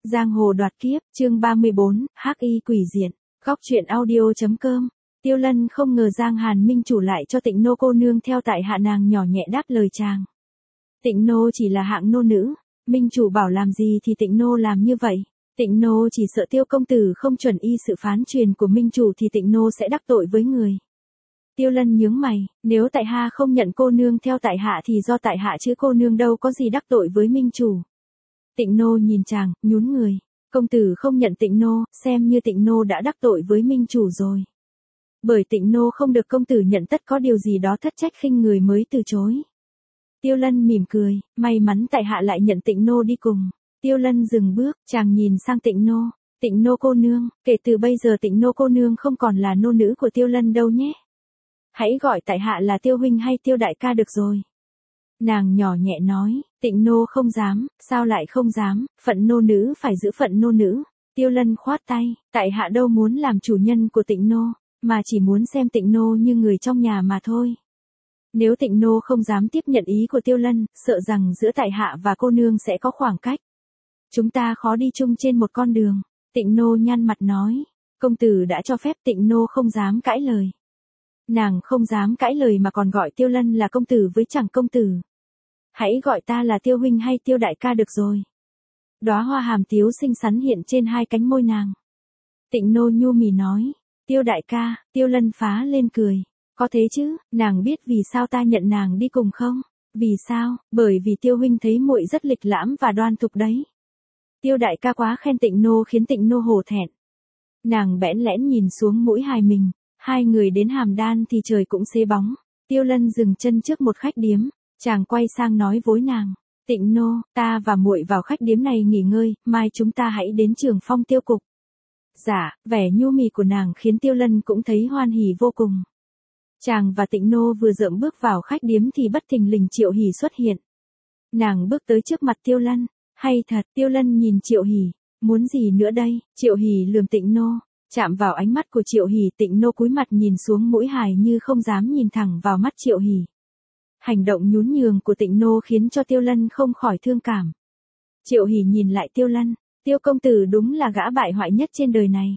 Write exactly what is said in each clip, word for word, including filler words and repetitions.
Giang hồ đoạt kiếp, chương ba mươi bốn, hắc y quỷ diện. Góc truyện audio.com. Tiêu Lân không ngờ Giang Hàn Minh chủ lại cho Tịnh Nô cô nương theo tại hạ, nàng nhỏ nhẹ đáp lời chàng. Tịnh Nô chỉ là hạng nô nữ, Minh chủ bảo làm gì thì Tịnh Nô làm như vậy. Tịnh Nô chỉ sợ Tiêu công tử không chuẩn y sự phán truyền của Minh chủ thì Tịnh Nô sẽ đắc tội với người. Tiêu Lân nhướng mày, nếu tại hạ không nhận cô nương theo tại hạ thì do tại hạ chứ cô nương đâu có gì đắc tội với Minh chủ. Tịnh Nô nhìn chàng, nhún người. Công tử không nhận Tịnh Nô, xem như Tịnh Nô đã đắc tội với Minh chủ rồi. Bởi Tịnh Nô không được công tử nhận, tất có điều gì đó thất trách khinh người mới từ chối. Tiêu Lân mỉm cười, may mắn tại hạ lại nhận Tịnh Nô đi cùng. Tiêu Lân dừng bước, chàng nhìn sang Tịnh Nô. Tịnh Nô cô nương, kể từ bây giờ Tịnh Nô cô nương không còn là nô nữ của Tiêu Lân đâu nhé. Hãy gọi tại hạ là Tiêu huynh hay Tiêu đại ca được rồi. Nàng nhỏ nhẹ nói, Tịnh Nô không dám, sao lại không dám, phận nô nữ phải giữ phận nô nữ. Tiêu Lân khoát tay, tại hạ đâu muốn làm chủ nhân của Tịnh Nô, mà chỉ muốn xem Tịnh Nô như người trong nhà mà thôi. Nếu Tịnh Nô không dám tiếp nhận ý của Tiêu Lân, sợ rằng giữa tại hạ và cô nương sẽ có khoảng cách. Chúng ta khó đi chung trên một con đường. Tịnh Nô nhăn mặt nói, công tử đã cho phép, Tịnh Nô không dám cãi lời. Nàng không dám cãi lời mà còn gọi Tiêu Lân là công tử với chẳng công tử. Hãy gọi ta là Tiêu huynh hay Tiêu đại ca được rồi. Đóa hoa hàm tiếu xinh xắn hiện trên hai cánh môi nàng. Tịnh Nô nhu mì nói, Tiêu đại ca. Tiêu Lân phá lên cười. Có thế chứ, nàng biết vì sao ta nhận nàng đi cùng không? Vì sao? Bởi vì Tiêu huynh thấy muội rất lịch lãm và đoan thục đấy. Tiêu đại ca quá khen Tịnh Nô khiến Tịnh Nô hổ thẹn. Nàng bẽn lẽn nhìn xuống mũi hài mình. Hai người đến Hàm Đan thì trời cũng xế bóng. Tiêu Lân dừng chân trước một khách điếm. Chàng quay sang nói với nàng, Tịnh Nô, ta và muội vào khách điếm này nghỉ ngơi, mai chúng ta hãy đến Trường Phong Tiêu cục. Dạ, vẻ nhu mì của nàng khiến Tiêu Lân cũng thấy hoan hỉ vô cùng. Chàng và Tịnh Nô vừa dợm bước vào khách điếm thì bất thình lình Triệu Hỉ xuất hiện. Nàng bước tới trước mặt Tiêu Lân, hay thật. Tiêu Lân nhìn Triệu Hỉ, muốn gì nữa đây? Triệu Hỉ lườm Tịnh Nô, chạm vào ánh mắt của Triệu Hỉ, Tịnh Nô cúi mặt nhìn xuống mũi hài như không dám nhìn thẳng vào mắt Triệu Hỉ. Hành động nhún nhường của Tịnh Nô khiến cho Tiêu Lân không khỏi thương cảm. Triệu Hỉ nhìn lại Tiêu Lân, Tiêu công tử đúng là gã bại hoại nhất trên đời này.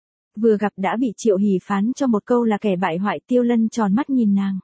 Vừa gặp đã bị Triệu Hỉ phán cho một câu là kẻ bại hoại. Tiêu Lân tròn mắt nhìn nàng.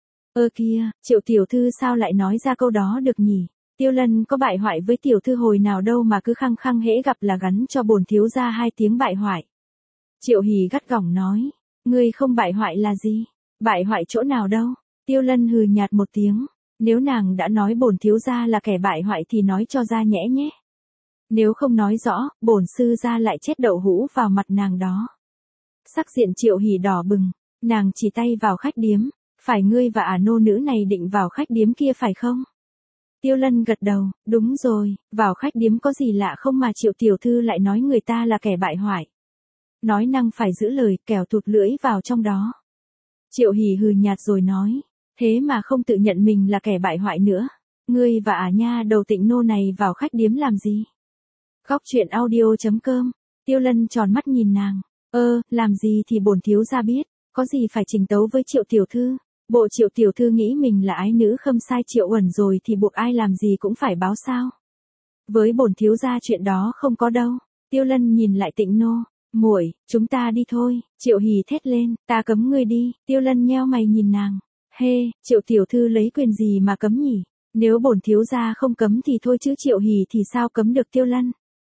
Ơ kia, Triệu tiểu thư sao lại nói ra câu đó được nhỉ? Tiêu Lân có bại hoại với tiểu thư hồi nào đâu mà cứ khăng khăng hễ gặp là gắn cho bổn thiếu gia hai tiếng bại hoại. Triệu Hỉ gắt gỏng nói, ngươi không bại hoại là gì? Bại hoại chỗ nào đâu? Tiêu Lân hừ nhạt một tiếng, nếu nàng đã nói bổn thiếu gia là kẻ bại hoại thì nói cho ra nhẽ nhé. Nếu không nói rõ, bổn sư gia lại chết đậu hũ vào mặt nàng đó. Sắc diện Triệu Hỉ đỏ bừng, nàng chỉ tay vào khách điếm, phải ngươi và ả nô nữ này định vào khách điếm kia phải không? Tiêu Lân gật đầu, đúng rồi, vào khách điếm có gì lạ không mà Triệu tiểu thư lại nói người ta là kẻ bại hoại. Nói năng phải giữ lời, kẻo thụt lưỡi vào trong đó. Triệu Hỉ hừ nhạt rồi nói, thế mà không tự nhận mình là kẻ bại hoại nữa. Ngươi và ả nha đầu Tịnh Nô này vào khách điếm làm gì? Góc truyện audio.com. Tiêu Lân tròn mắt nhìn nàng, ơ, làm gì thì bổn thiếu gia biết, có gì phải trình tấu với Triệu tiểu thư. Bộ Triệu tiểu thư nghĩ mình là ái nữ khâm sai Triệu Uẩn rồi thì buộc ai làm gì cũng phải báo sao? Với bổn thiếu gia chuyện đó không có đâu. Tiêu Lân nhìn lại Tịnh Nô, muội, chúng ta đi thôi. Triệu Hỉ thét lên, ta cấm ngươi đi. Tiêu Lân nheo mày nhìn nàng, hê, Triệu tiểu thư lấy quyền gì mà cấm nhỉ? Nếu bổn thiếu gia không cấm thì thôi chứ Triệu Hỉ thì sao cấm được Tiêu Lân?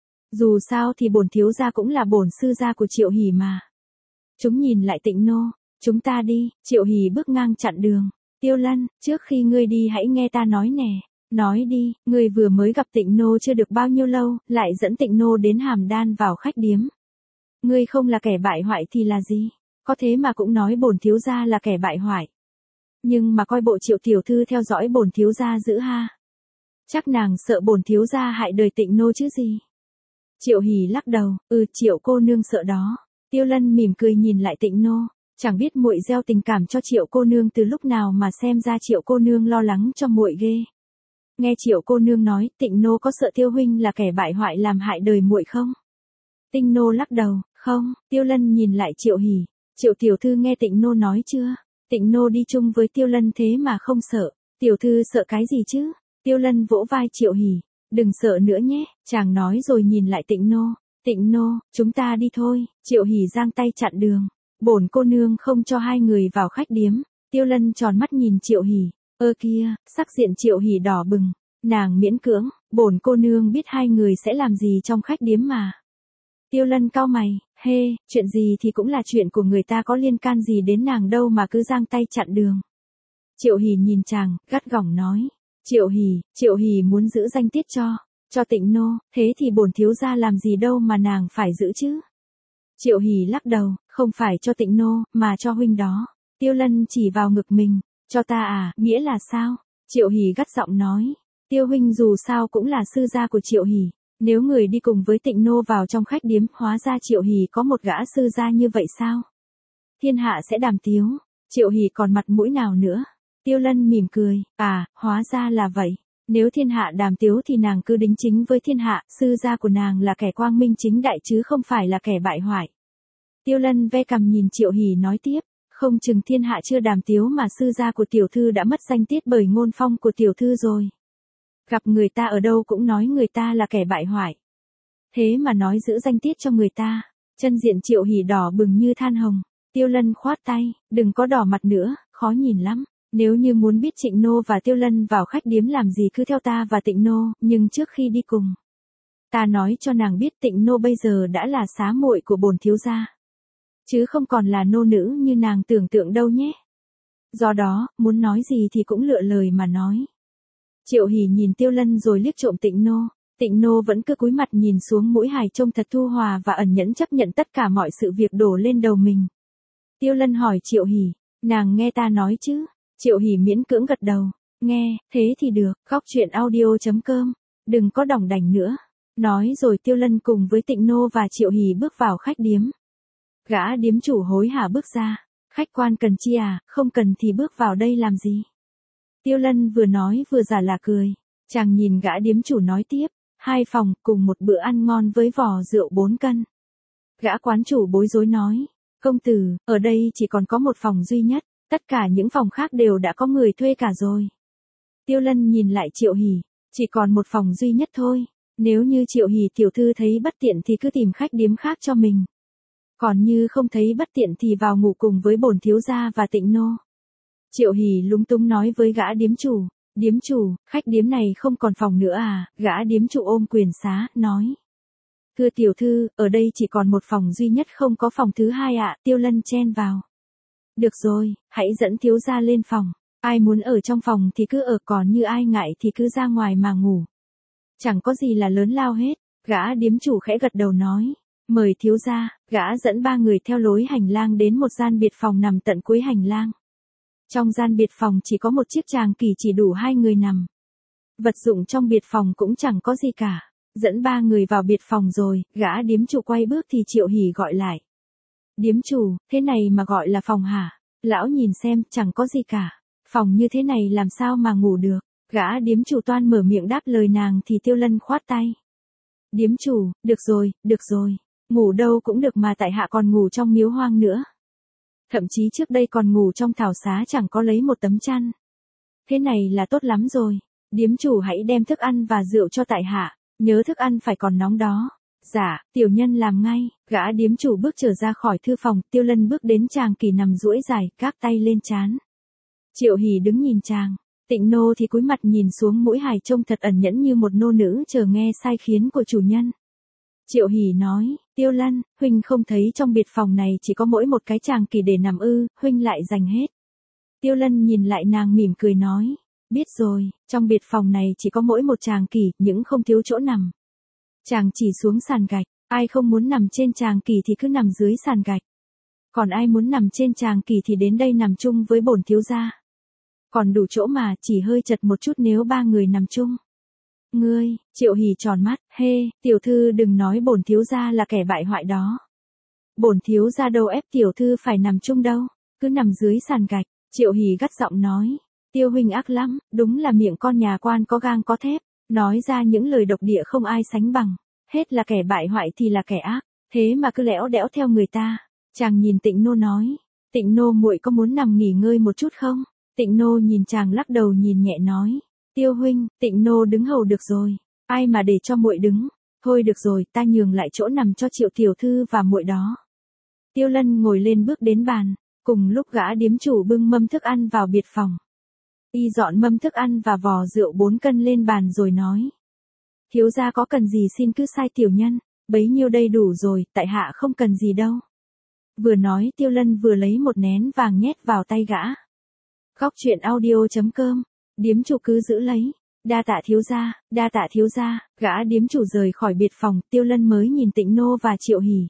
Dù sao thì bổn thiếu gia cũng là bổn sư gia của Triệu Hỉ mà. Chúng nhìn lại Tịnh Nô, chúng ta đi. Triệu Hỉ bước ngang chặn đường. Tiêu Lân, trước khi ngươi đi hãy nghe ta nói nè. Nói đi, ngươi vừa mới gặp Tịnh Nô chưa được bao nhiêu lâu, lại dẫn Tịnh Nô đến Hàm Đan vào khách điếm. Ngươi không là kẻ bại hoại thì là gì? Có thế mà cũng nói bổn thiếu gia là kẻ bại hoại. Nhưng mà coi bộ Triệu tiểu thư theo dõi bổn thiếu gia dữ ha. Chắc nàng sợ bổn thiếu gia hại đời Tịnh Nô chứ gì? Triệu Hỉ lắc đầu, ừ, Triệu cô nương sợ đó. Tiêu Lân mỉm cười nhìn lại Tịnh Nô, chẳng biết muội gieo tình cảm cho Triệu cô nương từ lúc nào mà xem ra Triệu cô nương lo lắng cho muội ghê. Nghe Triệu cô nương nói, Tịnh Nô có sợ Tiêu huynh là kẻ bại hoại làm hại đời muội không? Tịnh Nô lắc đầu, không. Tiêu Lân nhìn lại Triệu Hỉ, Triệu tiểu thư nghe Tịnh Nô nói chưa? Tịnh Nô đi chung với Tiêu Lân thế mà không sợ. Tiểu thư sợ cái gì chứ? Tiêu Lân vỗ vai Triệu Hỉ, Đừng sợ nữa nhé, chàng nói rồi nhìn lại Tịnh Nô. Tịnh Nô, chúng ta đi thôi. Triệu Hỷ giang tay chặn đường. Bổn cô nương không cho hai người vào khách điếm. Tiêu Lân tròn mắt nhìn Triệu Hỷ. Ơ kia, sắc diện Triệu Hỷ đỏ bừng. Nàng miễn cưỡng, bổn cô nương biết hai người sẽ làm gì trong khách điếm mà. Tiêu Lân cau mày, hê, chuyện gì thì cũng là chuyện của người ta, có liên can gì đến nàng đâu mà cứ giang tay chặn đường. Triệu Hỷ nhìn chàng, gắt gỏng nói. Triệu Hỷ, Triệu Hỷ muốn giữ danh tiết cho, cho Tịnh Nô, thế thì bổn thiếu gia làm gì đâu mà nàng phải giữ chứ. Triệu Hỷ lắc đầu, không phải cho Tịnh Nô, mà cho huynh đó. Tiêu Lân chỉ vào ngực mình, cho ta à, nghĩa là sao? Triệu Hỷ gắt giọng nói. Tiêu huynh dù sao cũng là sư gia của Triệu Hỷ. Nếu người đi cùng với Tịnh Nô vào trong khách điếm, hóa ra Triệu Hỷ có một gã sư gia như vậy sao? Thiên hạ sẽ đàm tiếu, Triệu Hỷ còn mặt mũi nào nữa? Tiêu Lân mỉm cười, à, hóa ra là vậy. Nếu thiên hạ đàm tiếu thì nàng cứ đính chính với thiên hạ, sư gia của nàng là kẻ quang minh chính đại chứ không phải là kẻ bại hoại. Tiêu Lân ve cằm nhìn Triệu Hỷ nói tiếp, không chừng thiên hạ chưa đàm tiếu mà sư gia của tiểu thư đã mất danh tiết bởi ngôn phong của tiểu thư rồi. Gặp người ta ở đâu cũng nói người ta là kẻ bại hoại. Thế mà nói giữ danh tiết cho người ta. Chân diện Triệu Hỷ đỏ bừng như than hồng. Tiêu Lân khoát tay, đừng có đỏ mặt nữa, khó nhìn lắm. Nếu như muốn biết Trịnh Nô và Tiêu Lân vào khách điếm làm gì cứ theo ta và Tịnh Nô, nhưng trước khi đi cùng, ta nói cho nàng biết Tịnh Nô bây giờ đã là xá muội của bổn thiếu gia, chứ không còn là nô nữ như nàng tưởng tượng đâu nhé. Do đó, muốn nói gì thì cũng lựa lời mà nói. Triệu Hỷ nhìn Tiêu Lân rồi liếc trộm Tịnh Nô. Tịnh Nô vẫn cứ cúi mặt nhìn xuống mũi hài trông thật thu hòa và ẩn nhẫn chấp nhận tất cả mọi sự việc đổ lên đầu mình. Tiêu Lân hỏi Triệu Hỷ, nàng nghe ta nói chứ? Triệu Hỷ miễn cưỡng gật đầu, nghe, thế thì được, góc truyện audio chấm com, đừng có đỏng đảnh nữa. Nói rồi Tiêu Lân cùng với Tịnh Nô và Triệu Hỷ bước vào khách điếm. Gã điếm chủ hối hả bước ra, khách quan cần chi à, không cần thì bước vào đây làm gì? Tiêu Lân vừa nói vừa giả là cười, chàng nhìn gã điếm chủ nói tiếp, hai phòng cùng một bữa ăn ngon với vò rượu bốn cân. Gã quán chủ bối rối nói, công tử, ở đây chỉ còn có một phòng duy nhất. Tất cả những phòng khác đều đã có người thuê cả rồi. Tiêu Lân nhìn lại Triệu Hỷ, chỉ còn một phòng duy nhất thôi. Nếu như Triệu Hỷ tiểu thư thấy bất tiện thì cứ tìm khách điếm khác cho mình. Còn như không thấy bất tiện thì vào ngủ cùng với bổn thiếu gia và Tịnh Nô. Triệu Hỷ lúng túng nói với gã điếm chủ, điếm chủ, khách điếm này không còn phòng nữa à? Gã điếm chủ ôm quyền xá, nói. Thưa tiểu thư, ở đây chỉ còn một phòng duy nhất, không có phòng thứ hai ạ. Tiêu Lân chen vào. Được rồi, hãy dẫn thiếu gia lên phòng. Ai muốn ở trong phòng thì cứ ở, còn như ai ngại thì cứ ra ngoài mà ngủ. Chẳng có gì là lớn lao hết. Gã điếm chủ khẽ gật đầu nói. Mời thiếu gia. Gã dẫn ba người theo lối hành lang đến một gian biệt phòng nằm tận cuối hành lang. Trong gian biệt phòng chỉ có một chiếc tràng kỳ chỉ đủ hai người nằm. Vật dụng trong biệt phòng cũng chẳng có gì cả. Dẫn ba người vào biệt phòng rồi, gã điếm chủ quay bước thì Triệu Hỷ gọi lại. Điếm chủ, thế này mà gọi là phòng hả? Lão nhìn xem, chẳng có gì cả. Phòng như thế này làm sao mà ngủ được? Gã điếm chủ toan mở miệng đáp lời nàng thì Tiêu Lân khoát tay. Điếm chủ, được rồi, được rồi. Ngủ đâu cũng được mà tại hạ còn ngủ trong miếu hoang nữa. Thậm chí trước đây còn ngủ trong thảo xá chẳng có lấy một tấm chăn. Thế này là tốt lắm rồi. Điếm chủ hãy đem thức ăn và rượu cho tại hạ. Nhớ thức ăn phải còn nóng đó. Dạ, tiểu nhân làm ngay. Gã điếm chủ bước trở ra khỏi thư phòng. Tiêu Lân bước đến chàng kỳ nằm duỗi dài, gác tay lên trán. Triệu Hỷ đứng nhìn chàng. Tịnh Nô thì cúi mặt nhìn xuống mũi hài trông thật ẩn nhẫn như một nô nữ chờ nghe sai khiến của chủ nhân. Triệu Hỷ nói, Tiêu Lân, huynh không thấy trong biệt phòng này chỉ có mỗi một cái chàng kỳ để nằm ư? Huynh lại dành hết. Tiêu Lân nhìn lại nàng mỉm cười nói, biết rồi, trong biệt phòng này chỉ có mỗi một chàng kỳ, nhưng không thiếu chỗ nằm. Chàng chỉ xuống sàn gạch, ai không muốn nằm trên chàng kỳ thì cứ nằm dưới sàn gạch. Còn ai muốn nằm trên chàng kỳ thì đến đây nằm chung với bổn thiếu gia. Còn đủ chỗ mà, chỉ hơi chật một chút nếu ba người nằm chung. Ngươi, Triệu Hỷ tròn mắt, hê, tiểu thư đừng nói bổn thiếu gia là kẻ bại hoại đó. Bổn thiếu gia đâu ép tiểu thư phải nằm chung đâu, cứ nằm dưới sàn gạch. Triệu Hỷ gắt giọng nói, Tiêu huynh ác lắm, đúng là miệng con nhà quan có gang có thép, nói ra những lời độc địa không ai sánh bằng. Hết là kẻ bại hoại thì là kẻ ác, thế mà cứ lẽo đẽo theo người ta. Chàng nhìn Tịnh Nô nói, Tịnh Nô muội có muốn nằm nghỉ ngơi một chút không? Tịnh Nô nhìn chàng lắc đầu nhìn nhẹ nói, Tiêu huynh, Tịnh Nô đứng hầu được rồi. Ai mà để cho muội đứng, thôi được rồi, ta nhường lại chỗ nằm cho Triệu tiểu thư và muội đó. Tiêu Lân ngồi lên bước đến bàn, cùng lúc gã điếm chủ bưng mâm thức ăn vào biệt phòng. Y dọn mâm thức ăn và vò rượu bốn cân lên bàn rồi nói. Thiếu gia có cần gì xin cứ sai tiểu nhân, bấy nhiêu đây đủ rồi, tại hạ không cần gì đâu. Vừa nói Tiêu Lân vừa lấy một nén vàng nhét vào tay gã. Góc truyện audio.com, điếm chủ cứ giữ lấy. Đa tạ thiếu gia, đa tạ thiếu gia, gã điếm chủ rời khỏi biệt phòng, Tiêu Lân mới nhìn Tịnh Nô và Triệu Hỉ.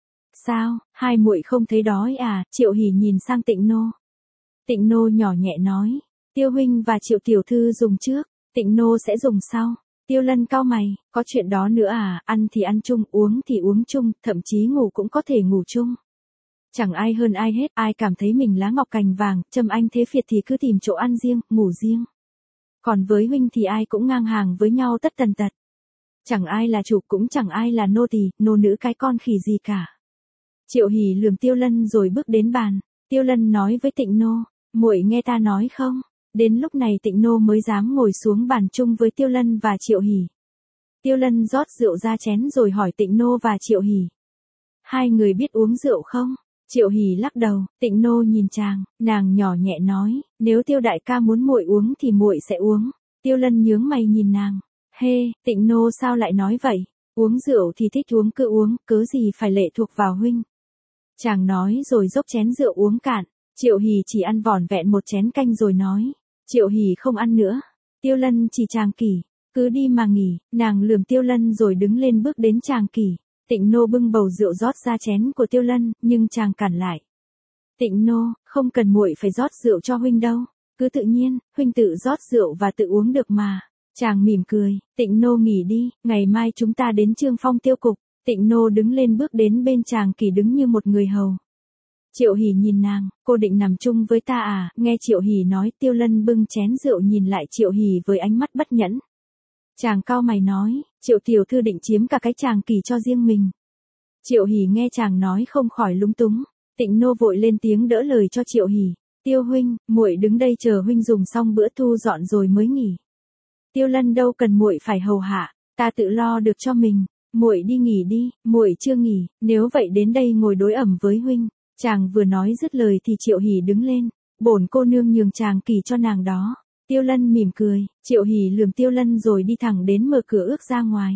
Sao, hai muội không thấy đói à? Triệu Hỉ nhìn sang Tịnh Nô. Tịnh Nô nhỏ nhẹ nói, Tiêu huynh và Triệu tiểu thư dùng trước, Tịnh Nô sẽ dùng sau. Tiêu Lân cau mày, có chuyện đó nữa à? Ăn thì ăn chung, uống thì uống chung, thậm chí ngủ cũng có thể ngủ chung. Chẳng ai hơn ai hết, ai cảm thấy mình lá ngọc cành vàng, châm anh thế phiệt thì cứ tìm chỗ ăn riêng, ngủ riêng. Còn với huynh thì ai cũng ngang hàng với nhau tất tần tật. Chẳng ai là chủ cũng chẳng ai là nô tỳ, nô nữ cái con khỉ gì cả. Triệu Hỉ lườm Tiêu Lân rồi bước đến bàn. Tiêu Lân nói với Tịnh Nô, muội nghe ta nói không? Đến lúc này Tịnh Nô mới dám ngồi xuống bàn chung với Tiêu Lân và Triệu Hỉ. Tiêu Lân rót rượu ra chén rồi hỏi Tịnh Nô và Triệu Hỉ. Hai người biết uống rượu không? Triệu Hỉ lắc đầu, Tịnh Nô nhìn chàng, nàng nhỏ nhẹ nói, nếu Tiêu đại ca muốn muội uống thì muội sẽ uống. Tiêu Lân nhướng mày nhìn nàng, hê, Tịnh Nô sao lại nói vậy? Uống rượu thì thích uống cứ uống, cớ gì phải lệ thuộc vào huynh. Chàng nói rồi dốc chén rượu uống cạn. Triệu Hỉ chỉ ăn vỏn vẹn một chén canh rồi nói, Triệu Hỉ không ăn nữa. Tiêu Lân chỉ Tràng Kỷ, cứ đi mà nghỉ. Nàng lườm Tiêu Lân rồi đứng lên bước đến Tràng Kỷ. Tịnh Nô bưng bầu rượu rót ra chén của Tiêu Lân, nhưng chàng cản lại. Tịnh Nô, không cần muội phải rót rượu cho huynh đâu, cứ tự nhiên, huynh tự rót rượu và tự uống được mà. Chàng mỉm cười, Tịnh Nô nghỉ đi, ngày mai chúng ta đến Trương Phong tiêu cục. Tịnh Nô đứng lên bước đến bên Tràng Kỷ đứng như một người hầu. Triệu Hỉ nhìn nàng, cô định nằm chung với ta à? Nghe Triệu Hỉ nói, Tiêu Lân bưng chén rượu nhìn lại Triệu Hỉ với ánh mắt bất nhẫn. Chàng cau mày nói, Triệu tiểu thư định chiếm cả cái Tràng Kỷ cho riêng mình. Triệu Hỉ nghe chàng nói không khỏi lúng túng. Tịnh Nô vội lên tiếng đỡ lời cho Triệu Hỉ. Tiêu huynh, muội đứng đây chờ huynh dùng xong bữa thu dọn rồi mới nghỉ. Tiêu Lân đâu cần muội phải hầu hạ, ta tự lo được cho mình. Muội đi nghỉ đi, muội chưa nghỉ, nếu vậy đến đây ngồi đối ẩm với huynh. Chàng vừa nói dứt lời thì Triệu Hỉ đứng lên, bổn cô nương nhường Tràng Kỷ cho nàng đó. Tiêu Lân mỉm cười, Triệu Hỉ lườm Tiêu Lân rồi đi thẳng đến mở cửa ước ra ngoài.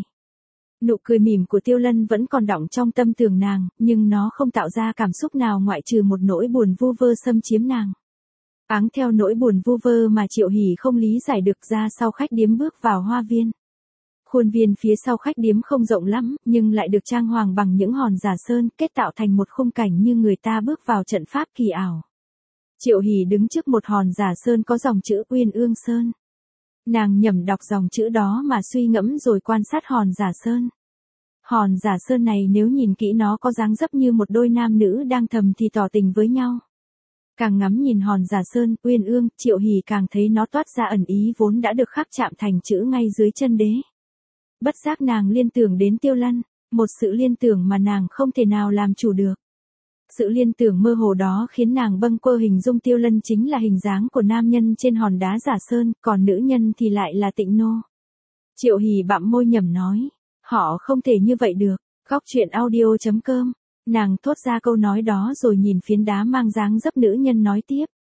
Nụ cười mỉm của Tiêu Lân vẫn còn đọng trong tâm tưởng nàng, nhưng nó không tạo ra cảm xúc nào ngoại trừ một nỗi buồn vu vơ xâm chiếm nàng. Áng theo nỗi buồn vu vơ mà Triệu Hỉ không lý giải được ra sau khách điếm bước vào hoa viên. Khuôn viên phía sau khách điếm không rộng lắm, nhưng lại được trang hoàng bằng những hòn giả sơn, kết tạo thành một khung cảnh như người ta bước vào trận pháp kỳ ảo. Triệu Hỉ đứng trước một hòn giả sơn có dòng chữ Uyên Ương Sơn. Nàng nhẩm đọc dòng chữ đó mà suy ngẫm rồi quan sát hòn giả sơn. Hòn giả sơn này nếu nhìn kỹ nó có dáng dấp như một đôi nam nữ đang thầm thì tỏ tình với nhau. Càng ngắm nhìn hòn giả sơn, Uyên Ương, Triệu Hỉ càng thấy nó toát ra ẩn ý vốn đã được khắc chạm thành chữ ngay dưới chân đế. Bất giác nàng liên tưởng đến Tiêu Lân, một sự liên tưởng mà nàng không thể nào làm chủ được. Sự liên tưởng mơ hồ đó khiến nàng bâng quơ hình dung Tiêu Lân chính là hình dáng của nam nhân trên hòn đá giả sơn, còn nữ nhân thì lại là Tịnh Nô. Triệu Hỉ bặm môi nhẩm nói, họ không thể như vậy được. Góc truyện audio.com, nàng thốt ra câu nói đó rồi nhìn phiến đá mang dáng dấp nữ nhân nói tiếp.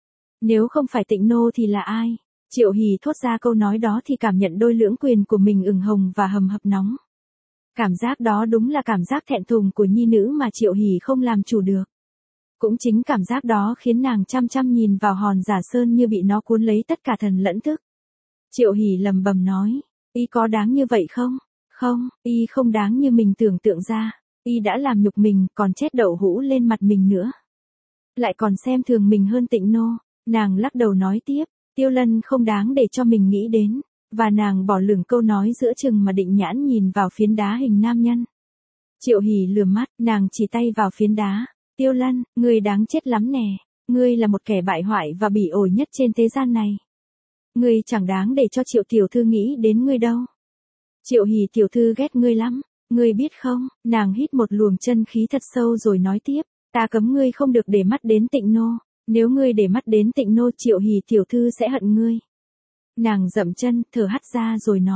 Nếu không phải Tịnh Nô thì là ai? Triệu Hỉ thốt ra câu nói đó thì cảm nhận đôi lưỡng quyền của mình ửng hồng và hầm hập nóng. Cảm giác đó đúng là cảm giác thẹn thùng của nhi nữ mà Triệu Hỉ không làm chủ được. Cũng chính cảm giác đó khiến nàng chăm chăm nhìn vào hòn giả sơn như bị nó cuốn lấy tất cả thần lẫn thức. Triệu Hỉ lầm bầm nói, y có đáng như vậy không? Không, y không đáng như mình tưởng tượng ra. Y đã làm nhục mình, còn chét đậu hũ lên mặt mình nữa. Lại còn xem thường mình hơn Tịnh Nô. Nàng lắc đầu nói tiếp, Tiêu Lân không đáng để cho mình nghĩ đến. Và nàng bỏ lửng câu nói giữa chừng mà định nhãn nhìn vào phiến đá hình nam nhân. Triệu Hỉ lườm mắt, nàng chỉ tay vào phiến đá. Tiêu Lân, ngươi đáng chết lắm nè. Ngươi là một kẻ bại hoại và bỉ ổi nhất trên thế gian này. Ngươi chẳng đáng để cho Triệu tiểu thư nghĩ đến ngươi đâu. Triệu Hỉ tiểu thư ghét ngươi lắm. Ngươi biết không, nàng hít một luồng chân khí thật sâu rồi nói tiếp. Ta cấm ngươi không được để mắt đến Tịnh Nô. Nếu ngươi để mắt đến Tịnh Nô, Triệu Hỉ tiểu thư sẽ hận ngươi. Nàng dậm chân, thở hắt ra rồi nói.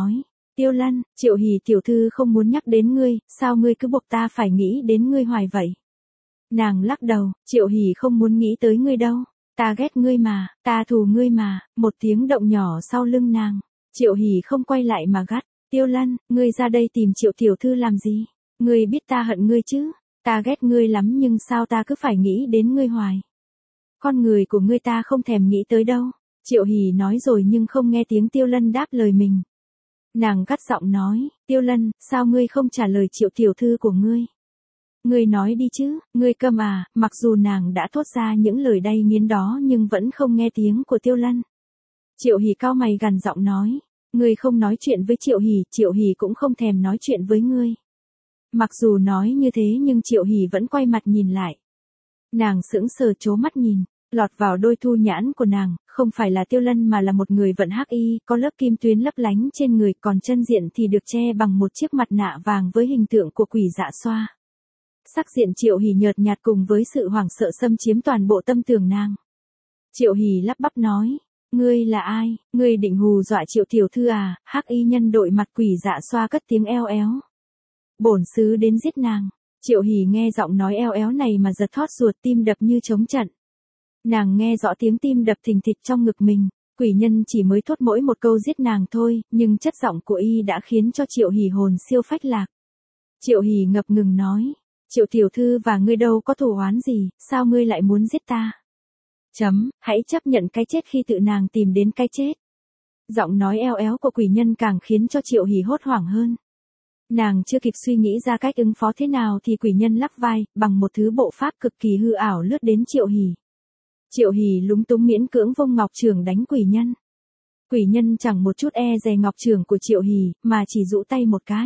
Tiêu Lân, Triệu Hỷ tiểu thư không muốn nhắc đến ngươi, sao ngươi cứ buộc ta phải nghĩ đến ngươi hoài vậy? Nàng lắc đầu, Triệu Hỷ không muốn nghĩ tới ngươi đâu. Ta ghét ngươi mà, ta thù ngươi mà, một tiếng động nhỏ sau lưng nàng. Triệu Hỷ không quay lại mà gắt, Tiêu Lân, ngươi ra đây tìm Triệu tiểu thư làm gì? Ngươi biết ta hận ngươi chứ? Ta ghét ngươi lắm nhưng sao ta cứ phải nghĩ đến ngươi hoài? Con người của ngươi ta không thèm nghĩ tới đâu. Triệu Hỷ nói rồi nhưng không nghe tiếng Tiêu Lân đáp lời mình. Nàng gắt giọng nói, Tiêu Lân, sao ngươi không trả lời Triệu tiểu thư của ngươi? Ngươi nói đi chứ, ngươi câm à, mặc dù nàng đã thốt ra những lời đay nghiến đó nhưng vẫn không nghe tiếng của Tiêu Lân. Triệu Hỷ cau mày gằn giọng nói, ngươi không nói chuyện với Triệu Hỷ, Triệu Hỷ cũng không thèm nói chuyện với ngươi. Mặc dù nói như thế nhưng Triệu Hỷ vẫn quay mặt nhìn lại. Nàng sững sờ trố mắt nhìn, lọt vào đôi thu nhãn của nàng, không phải là Tiêu Lân mà là một người vận hắc y, có lớp kim tuyến lấp lánh trên người, còn chân diện thì được che bằng một chiếc mặt nạ vàng với hình tượng của quỷ dạ xoa. Sắc diện Triệu Hỷ nhợt nhạt cùng với sự hoảng sợ xâm chiếm toàn bộ tâm tưởng nàng. Triệu Hỷ lắp bắp nói, ngươi là ai, ngươi định hù dọa Triệu tiểu thư à? Hắc y nhân đội mặt quỷ dạ xoa cất tiếng eo éo. Bổn sứ đến giết nàng. Triệu Hỷ nghe giọng nói eo éo này mà giật thót ruột, tim đập như trống trận. Nàng nghe rõ tiếng tim đập thình thịch trong ngực mình. Quỷ nhân chỉ mới thốt mỗi một câu giết nàng thôi, nhưng chất giọng của y đã khiến cho Triệu Hỷ hồn siêu phách lạc. Triệu Hỷ ngập ngừng nói, Triệu tiểu thư và ngươi đâu có thù oán gì, sao ngươi lại muốn giết ta? Chấm, hãy chấp nhận cái chết khi tự nàng tìm đến cái chết. Giọng nói eo éo của quỷ nhân càng khiến cho Triệu Hỷ hốt hoảng hơn. Nàng chưa kịp suy nghĩ ra cách ứng phó thế nào thì quỷ nhân lắc vai, bằng một thứ bộ pháp cực kỳ hư ảo lướt đến Triệu Hỷ. Triệu Hỷ lúng túng miễn cưỡng vung ngọc chưởng đánh quỷ nhân. Quỷ nhân chẳng một chút e dè ngọc chưởng của Triệu Hỷ, mà chỉ giũ tay một cái.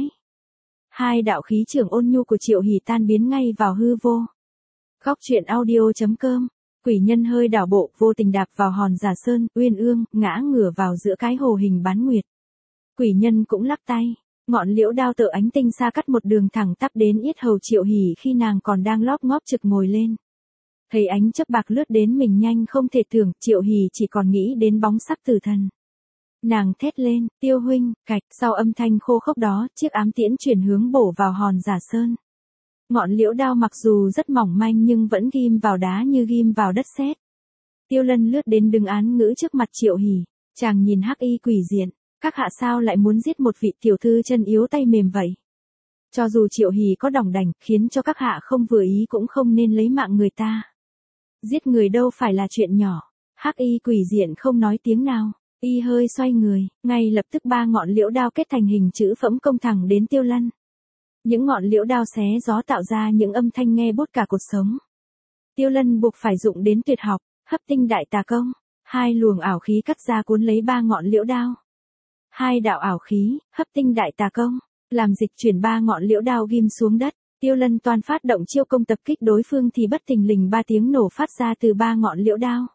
Hai đạo khí chưởng ôn nhu của Triệu Hỷ tan biến ngay vào hư vô. Góc truyện audio chấm com. Quỷ nhân hơi đảo bộ, vô tình đạp vào hòn Giả Sơn, Uyên Ương, ngã ngửa vào giữa cái hồ hình bán nguyệt. Quỷ nhân cũng lắc tay. Ngọn liễu đao tựa ánh tinh xa cắt một đường thẳng tắp đến yết hầu Triệu Hỷ khi nàng còn đang lóp ngóp trực ngồi lên. Thấy ánh chớp bạc lướt đến mình nhanh không thể tưởng, Triệu Hỷ chỉ còn nghĩ đến bóng sắc tử thần. Nàng thét lên, Tiêu huynh, cạch, sau âm thanh khô khốc đó, chiếc ám tiễn chuyển hướng bổ vào hòn Giả Sơn. Ngọn liễu đao mặc dù rất mỏng manh nhưng vẫn ghim vào đá như ghim vào đất sét. Tiêu Lân lướt đến đứng án ngữ trước mặt Triệu Hỷ, chàng nhìn hắc y quỷ diện, các hạ sao lại muốn giết một vị tiểu thư chân yếu tay mềm vậy? Cho dù Triệu Hỷ có đỏng đảnh, khiến cho các hạ không vừa ý cũng không nên lấy mạng người ta. Giết người đâu phải là chuyện nhỏ. Hắc y quỷ diện không nói tiếng nào, y hơi xoay người, ngay lập tức ba ngọn liễu đao kết thành hình chữ phẫm công thẳng đến Tiêu Lân. Những ngọn liễu đao xé gió tạo ra những âm thanh nghe bút cả cột sống. Tiêu Lân buộc phải dụng đến tuyệt học, hấp tinh đại tà công. Hai luồng ảo khí cắt ra cuốn lấy ba ngọn liễu đao. Hai đạo ảo khí, hấp tinh đại tà công, làm dịch chuyển ba ngọn liễu đao ghim xuống đất. Tiêu Lân toàn phát động chiêu công tập kích đối phương thì bất thình lình ba tiếng nổ phát ra từ ba ngọn liễu đao.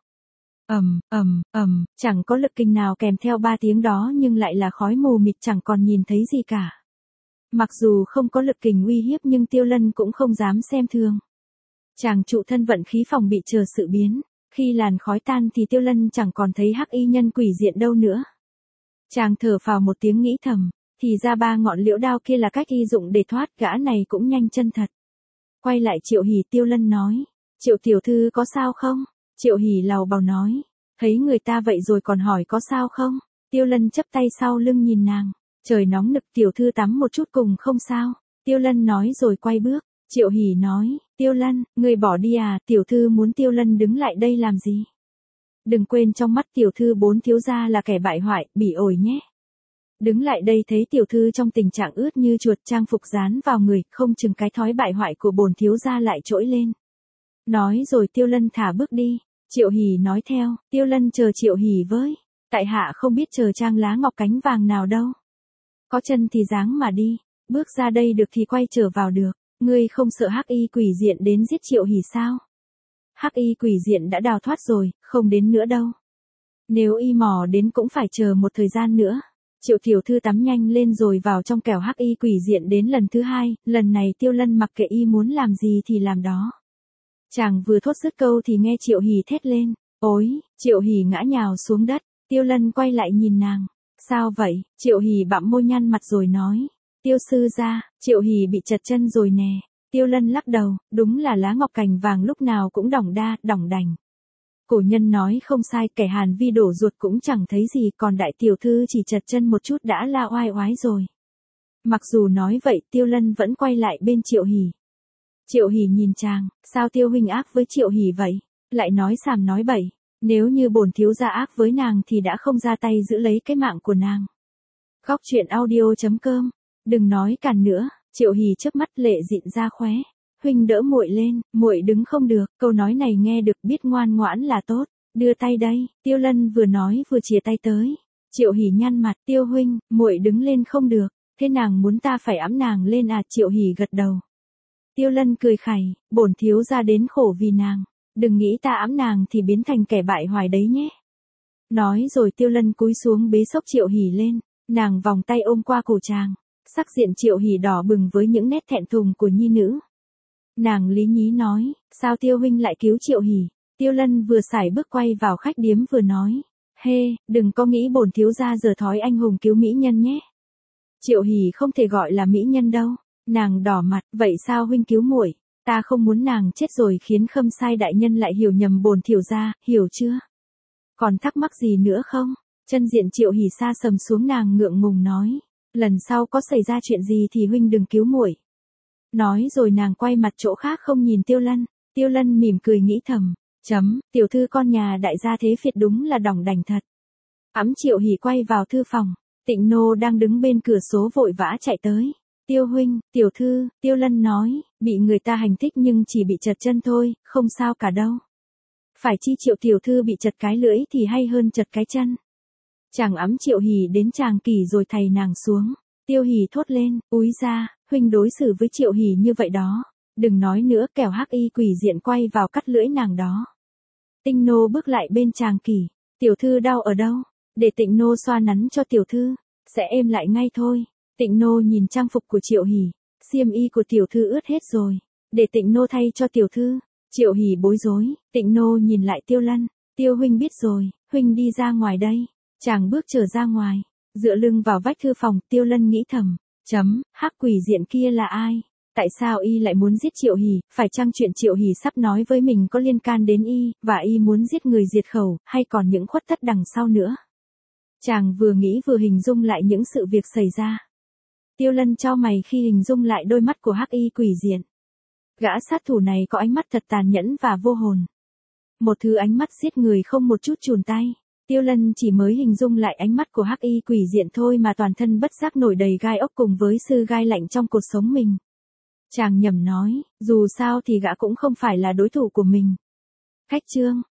Ầm, ầm, ầm, chẳng có lực kình nào kèm theo ba tiếng đó nhưng lại là khói mù mịt chẳng còn nhìn thấy gì cả. Mặc dù không có lực kình uy hiếp nhưng Tiêu Lân cũng không dám xem thường. Chàng trụ thân vận khí phòng bị chờ sự biến, khi làn khói tan thì Tiêu Lân chẳng còn thấy hắc y nhân quỷ diện đâu nữa. Chàng thở phào một tiếng nghĩ thầm, thì ra ba ngọn liễu đao kia là cách y dụng để thoát, gã này cũng nhanh chân thật. Quay lại Triệu Hỷ, Tiêu Lân nói, Triệu tiểu thư có sao không? Triệu Hỷ lầu bầu nói, thấy người ta vậy rồi còn hỏi có sao không? Tiêu Lân chắp tay sau lưng nhìn nàng, trời nóng nực tiểu thư tắm một chút cùng không sao. Tiêu Lân nói rồi quay bước. Triệu Hỷ nói, Tiêu Lân, người bỏ đi à? Tiểu thư muốn Tiêu Lân đứng lại đây làm gì? Đừng quên trong mắt tiểu thư bốn thiếu gia là kẻ bại hoại, bỉ ổi nhé. Đứng lại đây thấy tiểu thư trong tình trạng ướt như chuột, trang phục dán vào người, không chừng cái thói bại hoại của bổn thiếu gia lại trỗi lên. Nói rồi Tiêu Lân thả bước đi. Triệu Hỷ nói theo, Tiêu Lân chờ Triệu Hỷ với. Tại hạ không biết chờ trang lá ngọc cánh vàng nào đâu. Có chân thì dáng mà đi, bước ra đây được thì quay trở vào được. Ngươi không sợ hắc y quỷ diện đến giết Triệu Hỷ sao? Hắc y quỷ diện đã đào thoát rồi, không đến nữa đâu. Nếu y mò đến cũng phải chờ một thời gian nữa. Triệu tiểu thư tắm nhanh lên rồi vào trong kẻo hắc y quỷ diện đến lần thứ hai, lần này Tiêu Lân mặc kệ y muốn làm gì thì làm đó. Chàng vừa thốt dứt câu thì nghe Triệu Hỷ thét lên, ối, Triệu Hỷ ngã nhào xuống đất, Tiêu Lân quay lại nhìn nàng. Sao vậy? Triệu Hỷ bặm môi nhăn mặt rồi nói. Tiêu sư gia, Triệu Hỷ bị trật chân rồi nè. Tiêu Lân lắc đầu, đúng là lá ngọc cành vàng lúc nào cũng đỏng đa, đỏng đành. Cổ nhân nói không sai, kẻ Hàn Vi đổ ruột cũng chẳng thấy gì, còn đại tiểu thư chỉ trật chân một chút đã la oai oái rồi. Mặc dù nói vậy, Tiêu Lân vẫn quay lại bên Triệu Hỷ. Triệu Hỷ nhìn chàng, sao Tiêu huynh ác với Triệu Hỷ vậy? Lại nói sàm nói bậy, nếu như bổn thiếu gia ác với nàng thì đã không ra tay giữ lấy cái mạng của nàng. Góc truyện audio chấm com, đừng nói càn nữa. Triệu Hỷ chớp mắt lệ dịn ra khóe. Huynh đỡ muội lên, muội đứng không được, câu nói này nghe được biết ngoan ngoãn là tốt. Đưa tay đây, Tiêu Lân vừa nói vừa chìa tay tới. Triệu Hỷ nhăn mặt, Tiêu huynh, muội đứng lên không được, thế nàng muốn ta phải ẵm nàng lên à? Triệu Hỷ gật đầu. Tiêu Lân cười khẩy, bổn thiếu gia đến khổ vì nàng, đừng nghĩ ta ẵm nàng thì biến thành kẻ bại hoài đấy nhé. Nói rồi Tiêu Lân cúi xuống bế xốc Triệu Hỷ lên, nàng vòng tay ôm qua cổ chàng. Sắc diện Triệu Hỷ đỏ bừng với những nét thẹn thùng của nhi nữ. Nàng lý nhí nói, sao Tiêu huynh lại cứu Triệu Hỷ? Tiêu Lân vừa sải bước quay vào khách điếm vừa nói, hê, đừng có nghĩ bổn thiếu gia giờ thói anh hùng cứu mỹ nhân nhé. Triệu Hỷ không thể gọi là mỹ nhân đâu. Nàng đỏ mặt, vậy sao huynh cứu muội? Ta không muốn nàng chết rồi khiến Khâm Sai đại nhân lại hiểu nhầm bổn thiếu gia, hiểu chưa? Còn thắc mắc gì nữa không? Chân diện Triệu Hỷ sa sầm xuống, nàng ngượng ngùng nói, lần sau có xảy ra chuyện gì thì huynh đừng cứu muội. Nói rồi nàng quay mặt chỗ khác không nhìn Tiêu Lân. Tiêu Lân mỉm cười nghĩ thầm, chấm, tiểu thư con nhà đại gia thế phiệt đúng là đỏng đành thật. Ẵm Triệu Hỷ quay vào thư phòng, Tịnh Nô đang đứng bên cửa sổ vội vã chạy tới. Tiêu huynh, tiểu thư, Tiêu Lân nói, bị người ta hành thích nhưng chỉ bị trật chân thôi, không sao cả đâu. Phải chi Triệu tiểu thư bị trật cái lưỡi thì hay hơn trật cái chân. Chàng ẵm Triệu Hỷ đến tràng kỷ rồi thầy nàng xuống. Tiêu Hỷ thốt lên, úi ra, huynh đối xử với Triệu Hỷ như vậy đó. Đừng nói nữa, kẻo hắc y quỷ diện quay vào cắt lưỡi nàng đó. Tinh Nô bước lại bên tràng kỷ, tiểu thư đau ở đâu? Để Tịnh Nô xoa nắn cho tiểu thư, sẽ êm lại ngay thôi. Tịnh Nô nhìn trang phục của Triệu Hỷ, xiêm y của tiểu thư ướt hết rồi, để Tịnh Nô thay cho tiểu thư. Triệu Hỷ bối rối, Tịnh Nô nhìn lại Tiêu Lân, Tiêu huynh biết rồi, huynh đi ra ngoài đây. Chàng bước trở ra ngoài, dựa lưng vào vách thư phòng, Tiêu Lân nghĩ thầm, chấm, hắc quỷ diện kia là ai? Tại sao y lại muốn giết Triệu Hỷ? Phải chăng chuyện Triệu Hỷ sắp nói với mình có liên can đến y, và y muốn giết người diệt khẩu, hay còn những khuất tất đằng sau nữa? Chàng vừa nghĩ vừa hình dung lại những sự việc xảy ra. Tiêu Lân chau mày khi hình dung lại đôi mắt của hắc y quỷ diện. Gã sát thủ này có ánh mắt thật tàn nhẫn và vô hồn. Một thứ ánh mắt giết người không một chút chùn tay. Tiêu Lân chỉ mới hình dung lại ánh mắt của hắc y quỷ diện thôi mà toàn thân bất giác nổi đầy gai ốc cùng với sự gai lạnh trong cuộc sống mình. Chàng nhầm nói, dù sao thì gã cũng không phải là đối thủ của mình. Khách chương.